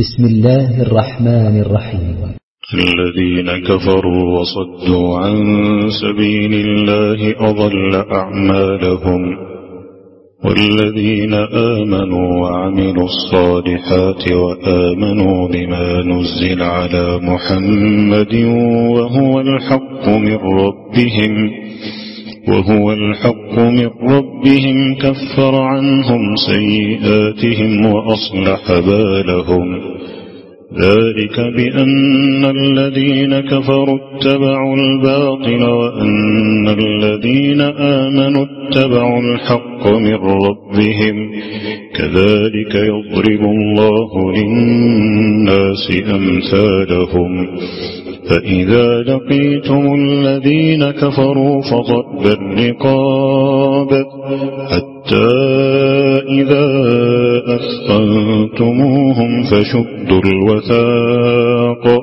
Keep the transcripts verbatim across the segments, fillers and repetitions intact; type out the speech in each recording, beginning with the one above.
بسم الله الرحمن الرحيم. الذين كفروا وصدوا عن سبيل الله أضل أعمالهم، والذين آمنوا وعملوا الصالحات وآمنوا بما نزل على محمد وهو الحق من ربهم وهو الحق من ربهم كفر عنهم سيئاتهم وأصلح بالهم. ذلك بأن الذين كفروا اتبعوا الباطل وأن الذين آمنوا اتبعوا الحق من ربهم، كذلك يضرب الله للناس أمثالهم. فإذا لقيتم الذين كفروا فضرب الرقاب حتى إذا أثخنتموهم فشدوا الوثاق،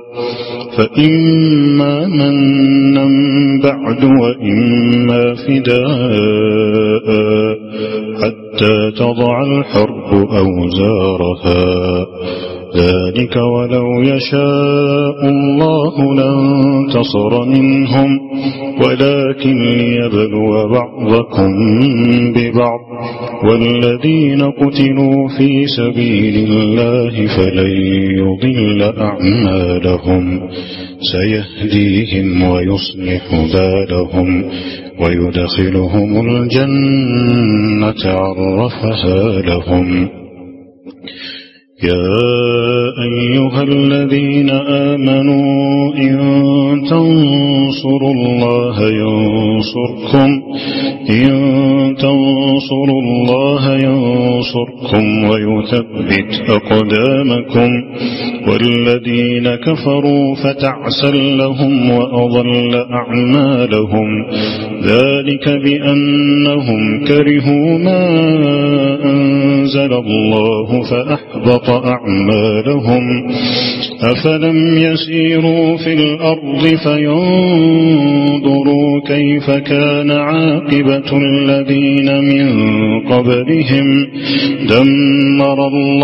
فإما منا بعد وإما فداء حتى تضع الحرب أوزارها. ذلك ولو يشاء الله لانتصر منهم ولكن ليبلو بعضكم ببعض، والذين قتلوا في سبيل الله فلن يضل أعمالهم، سيهديهم ويصلح بالهم ويدخلهم الجنة عرفها لهم. يا أيها الذين آمنوا إن تنصروا الله ينصركم إن تنصروا الله ينصركم ويثبت أقدامكم، والذين كفروا فتعسا لهم وأضل أعمالهم. ذلك بأنهم كرهوا ما أنزل الله فأحبط أعمالهم. أفلم يسيروا في الأرض فينظروا كيف كان عاقبة الذين من قبلهم، دمر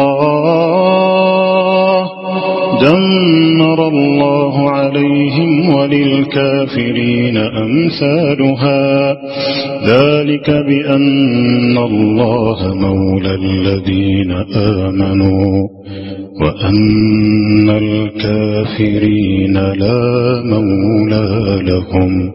الله دمر الله عليهم وللكافرين أمثالها. ذلك بأن الله مولى الذين آمنوا وأن الكافرين لا مولى لهم.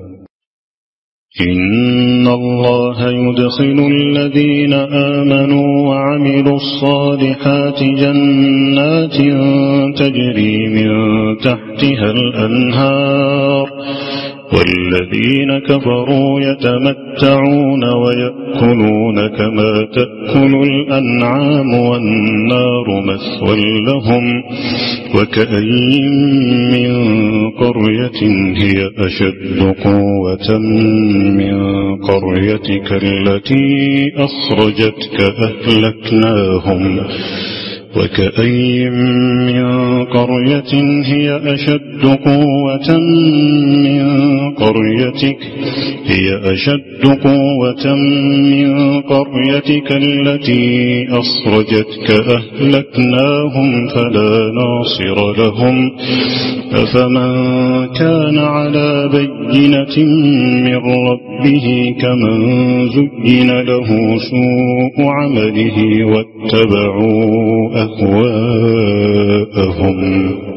إن الله يدخل الذين آمنوا وعملوا الصالحات جنات تجري من تحتها الأنهار، والذين كفروا يتمتعون ويأكلون كما تأكل الأنعام والنار مثوى لهم. وكأين من قرية هي أشد قوة من قريتك التي أخرجتك أهلكناهم وكأين من قرية هي أشد قوة من قريتك هي أشد قوة من قريتك التي أخرجتك أهلكناهم فلا ناصر لهم. أفمن كان على بينة من ربه كمن زين له سوء عمله واتبعوا أهواءهم.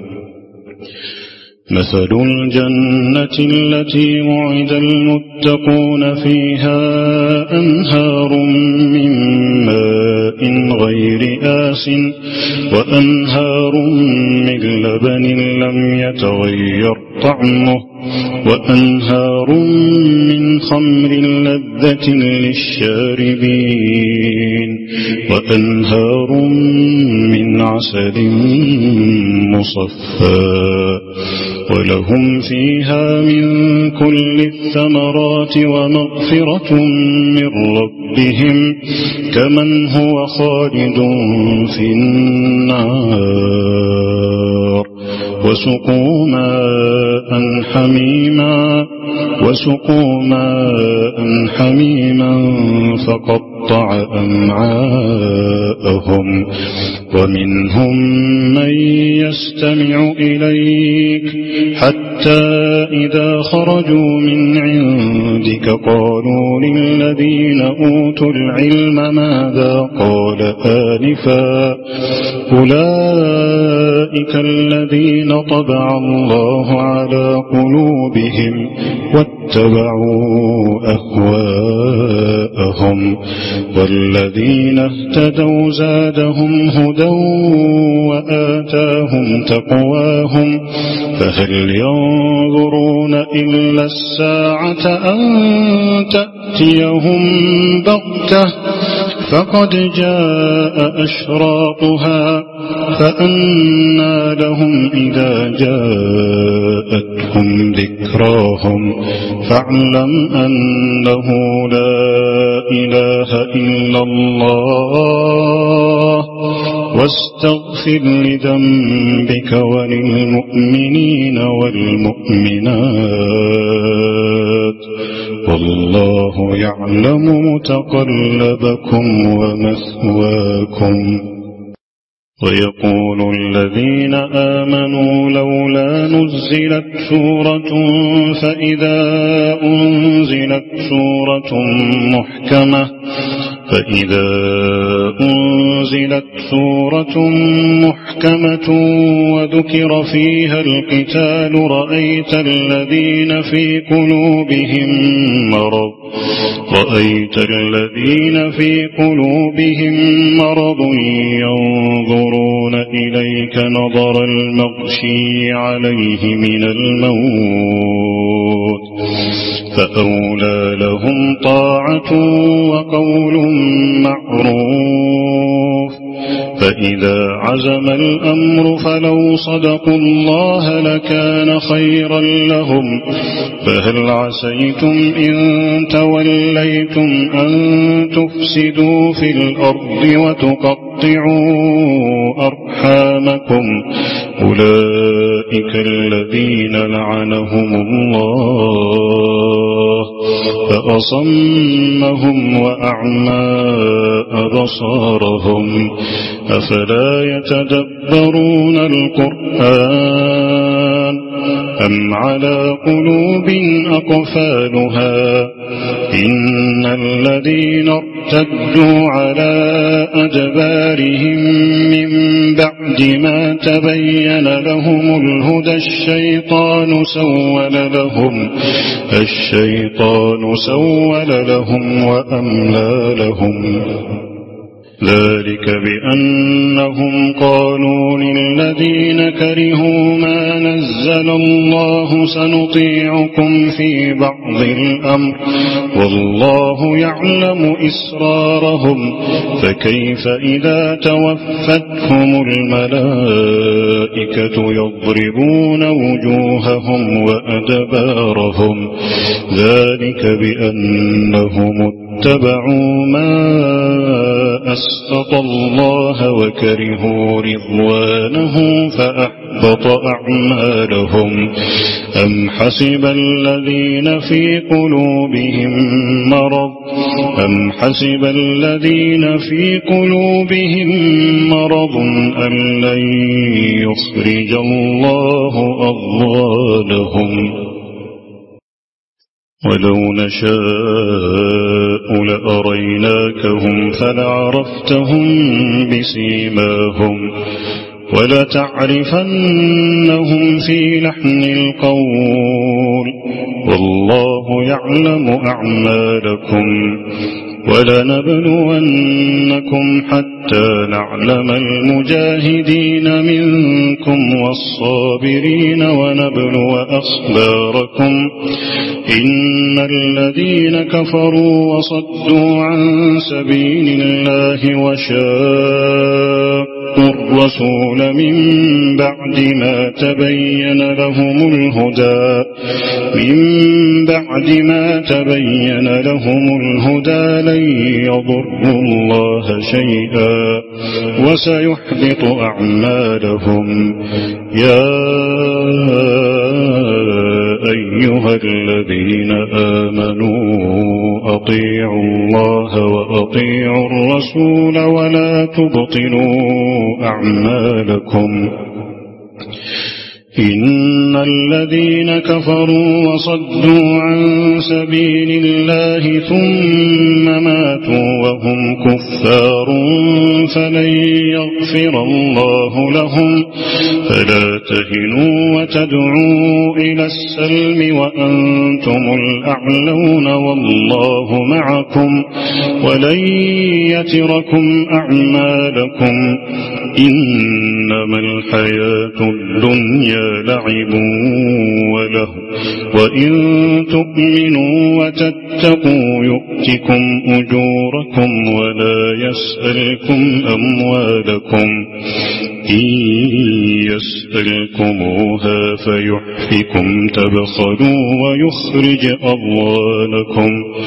مثل الجنة التي وعد المتقون فيها أنهار من ماء غير آسٍ وأنهار من لبن لم يتغير طعمه وأنهار من خمر لذة للشاربين وأنهار من عسل مصفى ولهم فيها من كل الثمرات ومغفرة من ربهم كمن هو خالد في النار وسقوا ماء حميما وسقوا ماء حميما فقطع أمعاءهم ومنهم من يستمع إليك حتى إذا خرجوا من عندك قالوا للذين أوتوا العلم ماذا قال آنفا أولئك الذين طبع الله على قلوبهم واتبعوا أهواءهم والذين اهتدوا زادهم هدى وآتاهم تقواهم فهل ينظرون إلا الساعة أن تأتيهم بغتة فقد جاء أشراطها فأنى لهم إذا جاءتهم ذكراهم فاعلم أنه لا إله إلا الله واستغفر لذنبك وللمؤمنين والمؤمنات والله يعلم متقلبكم ومثواكم. ويقول الذين آمنوا لولا نزلت سورة فإذا أنزلت سورة محكمة فإذا أنزلت سورة محكمة وذكر فيها القتال رأيت الذين في قلوبهم مرض رأيت الذين في قلوبهم مرض ينظرون إليك نظر المغشي عليه من الموت فأولى لهم طاعة وقول معروف فإذا عزم الأمر فلو صدقوا الله لكان خيرا لهم فهل عسيتم إن توليتم أن تفسدوا في الأرض وتقطعوا أرحامكم أولئك الذين لعنهم الله فأصمهم وأعمى أبصارهم أفلا يتدبرون القرآن أم على قلوب أقفالها إن الذين ارتدوا على أدبارهم من بعد ما تبين لهم الهدى الشيطان سول لهم الشيطان سول لهم وأملى لهم ذلك بأنهم قالوا للذين كرهوا ما نزل الله سنطيعكم في بعض الأمر والله يعلم إسرارهم فكيف إذا توفتهم الملائكة يضربون وجوههم وأدبارهم ذلك بأنهم اتبعوا ما أسخط الله وكرهوا رضوانه فأحبط أعمالهم أم حسب الذين في قلوبهم مرض أم حسب الذين في قلوبهم مرض أن لن يخرج الله أضغانهم ولو نشاء لأريناكهم فلعرفتهم بسيماهم ولتعرفنهم في لحن القول والله يعلم أعمالكم ولنبلونكم حتى نعلم المجاهدين منكم والصابرين ونبلو أخباركم إن الذين كفروا وصدوا عن سبيل الله وشاقوا الرسول من بعد ما تبين لهم الهدى من بعد ما تبين لهم الهدى لن يضروا الله شيئا وسيحبط أعمالهم يا أيها أيها الذين آمنوا أطيعوا الله وأطيعوا الرسول ولا تبطلوا أعمالكم إن الذين كفروا وصدوا عن سبيل الله ثم ماتوا وهم كفار فلن يغفر الله لهم فلا تهنوا وتدعوا إلى السلم وأنتم الأعلون والله معكم ولن يتركم أعمالكم إنما الحياة الدنيا لعب وله وإن تؤمنوا وتتقوا يؤتكم أجوركم ولا يسألكم أموالكم إن يسألكموها فيحفكم تبخلوا ويخرج أضوانكم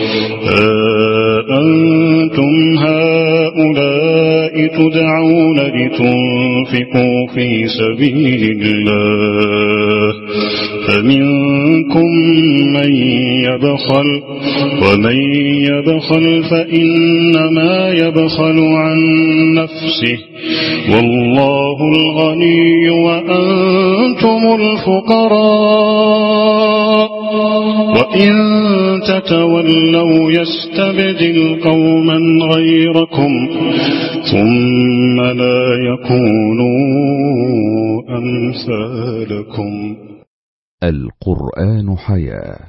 أأنتم هؤلاء تدعون لتنفقوا في سبيل الله فمنكم من يبخل ومن يبخل فإنما يبخل عن نفسه والله الغني وأنتم الفقراء وإن تتولوا يستبدل قوما غيركم ثم لا يكونوا أمثالكم. القرآن حياة.